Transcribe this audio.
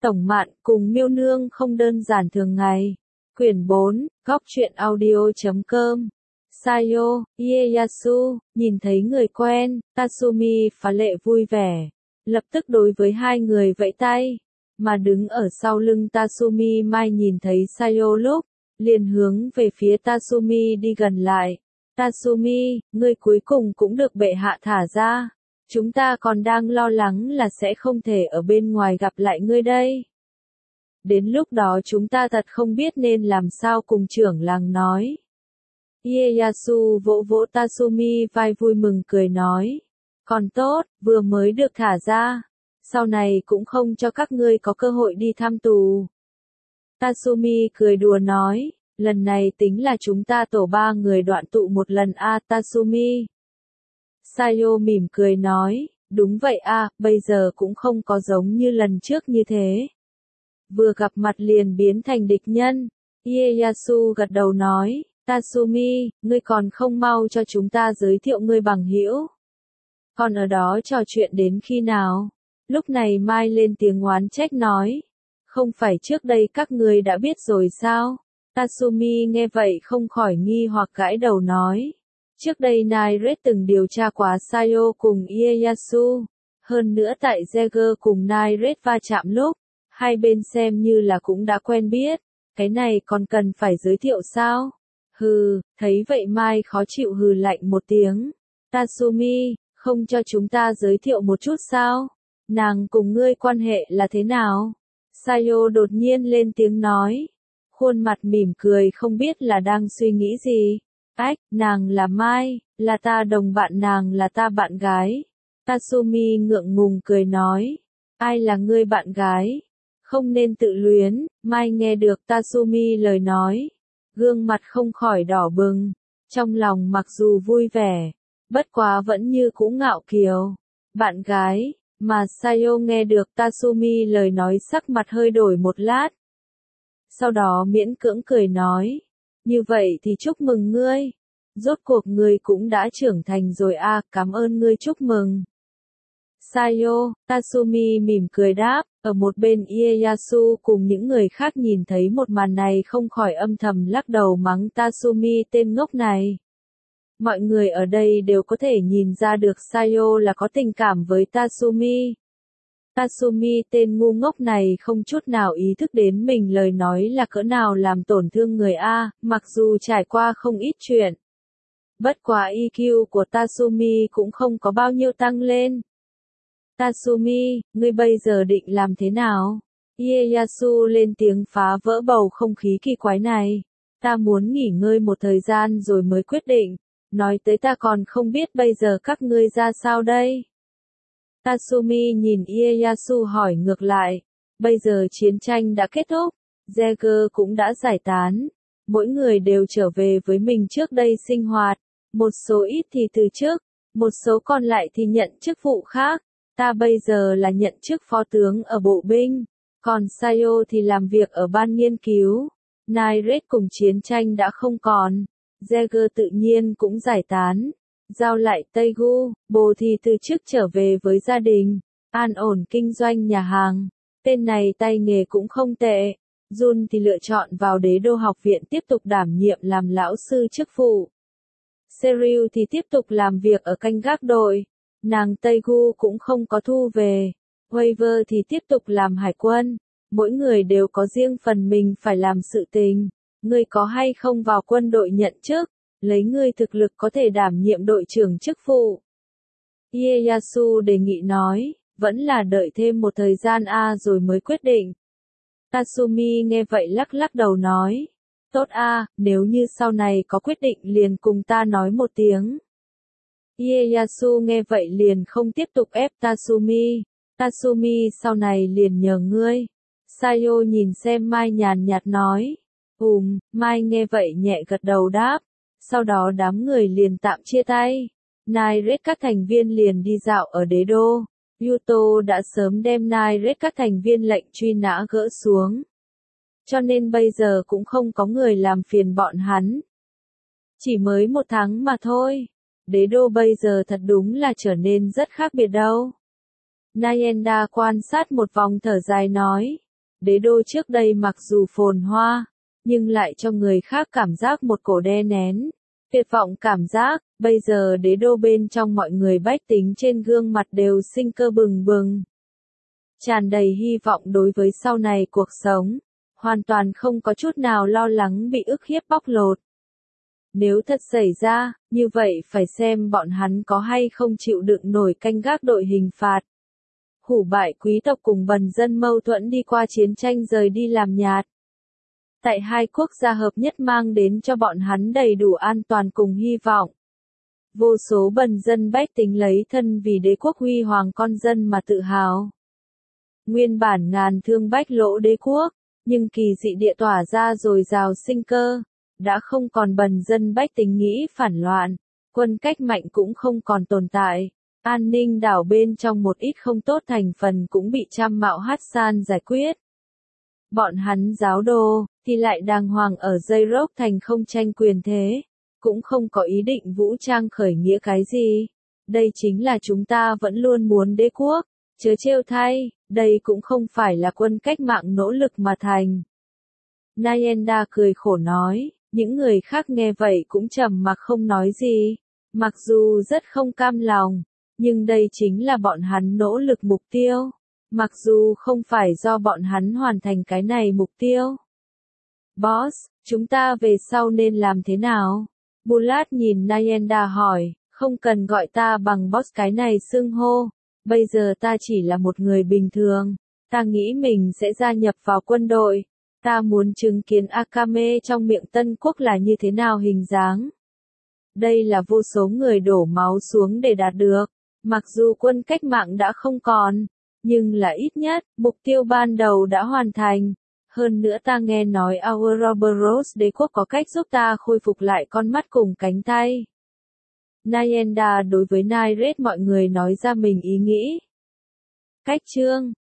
Tổng Mạn cùng Miêu Nương không đơn giản thường ngày. Quyển 4, góc truyện audio.com. Sayo, Ieyasu, nhìn thấy người quen, Tatsumi phá lệ vui vẻ. Lập tức đối với hai người vẫy tay. Mà đứng ở sau lưng Tatsumi Mai nhìn thấy Sayo lúc, liền hướng về phía Tatsumi đi gần lại. Tatsumi, ngươi cuối cùng cũng được bệ hạ thả ra. Chúng ta còn đang lo lắng là sẽ không thể ở bên ngoài gặp lại ngươi đây. Đến lúc đó chúng ta thật không biết nên làm sao cùng trưởng làng nói. Ieyasu vỗ vỗ Tatsumi vai vui mừng cười nói. Còn tốt, vừa mới được thả ra. Sau này cũng không cho các ngươi có cơ hội đi thăm tù. Tatsumi cười đùa nói. Lần này tính là chúng ta tổ 3 người đoạn tụ một lần Tatsumi. Sayo mỉm cười nói. Đúng vậy bây giờ cũng không có giống như lần trước như thế. Vừa gặp mặt liền biến thành địch nhân. Ieyasu gật đầu nói. Tatsumi, ngươi còn không mau cho chúng ta giới thiệu ngươi bằng hữu. Còn ở đó trò chuyện đến khi nào? Lúc này Mai lên tiếng oán trách nói. Không phải trước đây các ngươi đã biết rồi sao? Tatsumi nghe vậy không khỏi nghi hoặc gãi đầu nói. Trước đây Nairet từng điều tra quá Sayo cùng Ieyasu. Hơn nữa tại Jaeger cùng Nairet va chạm lúc, hai bên xem như là cũng đã quen biết. Cái này còn cần phải giới thiệu sao? Hừ, thấy vậy Mai khó chịu hừ lạnh một tiếng. Tatsumi, không cho chúng ta giới thiệu một chút sao? Nàng cùng ngươi quan hệ là thế nào? Sayo đột nhiên lên tiếng nói. Khuôn mặt mỉm cười không biết là đang suy nghĩ gì. Nàng là Mai, là ta đồng bạn, nàng là ta bạn gái. Tatsumi ngượng ngùng cười nói. Ai là ngươi bạn gái? Không nên tự luyến. Mai nghe được Tatsumi lời nói. Gương mặt không khỏi đỏ bừng. Trong lòng mặc dù vui vẻ, bất quá vẫn như cũ ngạo kiều. Bạn gái, mà Sayo nghe được Tatsumi lời nói sắc mặt hơi đổi một lát. Sau đó miễn cưỡng cười nói. Như vậy thì chúc mừng ngươi. Rốt cuộc ngươi cũng đã trưởng thành rồi cảm ơn ngươi chúc mừng. Sayo, Tatsumi mỉm cười đáp, ở một bên Ieyasu cùng những người khác nhìn thấy một màn này không khỏi âm thầm lắc đầu mắng Tatsumi tên ngốc này. Mọi người ở đây đều có thể nhìn ra được Sayo là có tình cảm với Tatsumi. Tatsumi tên ngu ngốc này không chút nào ý thức đến mình lời nói là cỡ nào làm tổn thương người mặc dù trải qua không ít chuyện. Bất quá EQ của Tatsumi cũng không có bao nhiêu tăng lên. Tatsumi, ngươi bây giờ định làm thế nào? Ieyasu lên tiếng phá vỡ bầu không khí kỳ quái này. Ta muốn nghỉ ngơi một thời gian rồi mới quyết định. Nói tới ta còn không biết bây giờ các ngươi ra sao đây? Tatsumi nhìn Ieyasu hỏi ngược lại. Bây giờ chiến tranh đã kết thúc. Jaeger cũng đã giải tán. Mỗi người đều trở về với mình trước đây sinh hoạt. Một số ít thì từ chức. Một số còn lại thì nhận chức vụ khác. Ta bây giờ là nhận chức phó tướng ở bộ binh. Còn Sayo thì làm việc ở ban nghiên cứu. Nairet cùng chiến tranh đã không còn. Jaeger tự nhiên cũng giải tán. Giao lại Taegu, Bồ thì từ chức trở về với gia đình. An ổn kinh doanh nhà hàng. Tên này tay nghề cũng không tệ. Jun thì lựa chọn vào Đế đô học viện tiếp tục đảm nhiệm làm lão sư chức vụ. Seryu thì tiếp tục làm việc ở canh gác đội. Nàng Taegu cũng không có thu về. Waver thì tiếp tục làm hải quân. Mỗi người đều có riêng phần mình phải làm sự tình. Ngươi có hay không vào quân đội nhận chức, lấy ngươi thực lực có thể đảm nhiệm đội trưởng chức vụ. Ieyasu đề nghị nói, vẫn là đợi thêm một thời gian rồi mới quyết định. Tatsumi nghe vậy lắc lắc đầu nói, tốt nếu như sau này có quyết định liền cùng ta nói một tiếng. Ieyasu nghe vậy liền không tiếp tục ép Tatsumi. Tatsumi sau này liền nhờ ngươi. Sayo nhìn xem Mai nhàn nhạt nói. Mai nghe vậy nhẹ gật đầu đáp. Sau đó đám người liền tạm chia tay. Nairet các thành viên liền đi dạo ở đế đô. Yuto đã sớm đem Nairet các thành viên lệnh truy nã gỡ xuống. Cho nên bây giờ cũng không có người làm phiền bọn hắn. Chỉ mới 1 tháng mà thôi. Đế đô bây giờ thật đúng là trở nên rất khác biệt đâu. Nayenda quan sát một vòng thở dài nói. Đế đô trước đây mặc dù phồn hoa, nhưng lại cho người khác cảm giác một cổ đè nén, tuyệt vọng cảm giác. Bây giờ đế đô bên trong mọi người bách tính trên gương mặt đều sinh cơ bừng bừng, tràn đầy hy vọng đối với sau này cuộc sống, hoàn toàn không có chút nào lo lắng bị ức hiếp bóc lột. Nếu thật xảy ra, như vậy phải xem bọn hắn có hay không chịu đựng nổi canh gác đội hình phạt. Hủ bại quý tộc cùng bần dân mâu thuẫn đi qua chiến tranh rời đi làm nhạt. Tại hai quốc gia hợp nhất mang đến cho bọn hắn đầy đủ an toàn cùng hy vọng. Vô số bần dân bách tính lấy thân vì đế quốc huy hoàng con dân mà tự hào. Nguyên bản ngàn thương bách lỗ đế quốc, nhưng kỳ dị địa tỏa ra dồi dào sinh cơ, đã không còn bần dân bách tính nghĩ phản loạn, quân cách mạnh cũng không còn tồn tại, an ninh đảo bên trong một ít không tốt thành phần cũng bị Trăm Mạo Hassan giải quyết. Bọn hắn giáo đồ, thì lại đàng hoàng ở dây rốc thành không tranh quyền thế, cũng không có ý định vũ trang khởi nghĩa cái gì. Đây chính là chúng ta vẫn luôn muốn đế quốc, chớ trêu thay, đây cũng không phải là quân cách mạng nỗ lực mà thành. Nayenda cười khổ nói, những người khác nghe vậy cũng trầm mặc không nói gì, mặc dù rất không cam lòng, nhưng đây chính là bọn hắn nỗ lực mục tiêu, mặc dù không phải do bọn hắn hoàn thành cái này mục tiêu. Boss, chúng ta về sau nên làm thế nào? Bulat nhìn Nayenda hỏi, không cần gọi ta bằng boss cái này xưng hô, bây giờ ta chỉ là một người bình thường, ta nghĩ mình sẽ gia nhập vào quân đội, ta muốn chứng kiến Akame trong miệng Tân Quốc là như thế nào hình dáng. Đây là vô số người đổ máu xuống để đạt được, mặc dù quân cách mạng đã không còn, nhưng là ít nhất, mục tiêu ban đầu đã hoàn thành. Hơn nữa ta nghe nói Ouroboros đế quốc có cách giúp ta khôi phục lại con mắt cùng cánh tay. Nayenda đối với Nairet mọi người nói ra mình ý nghĩ. Cách chương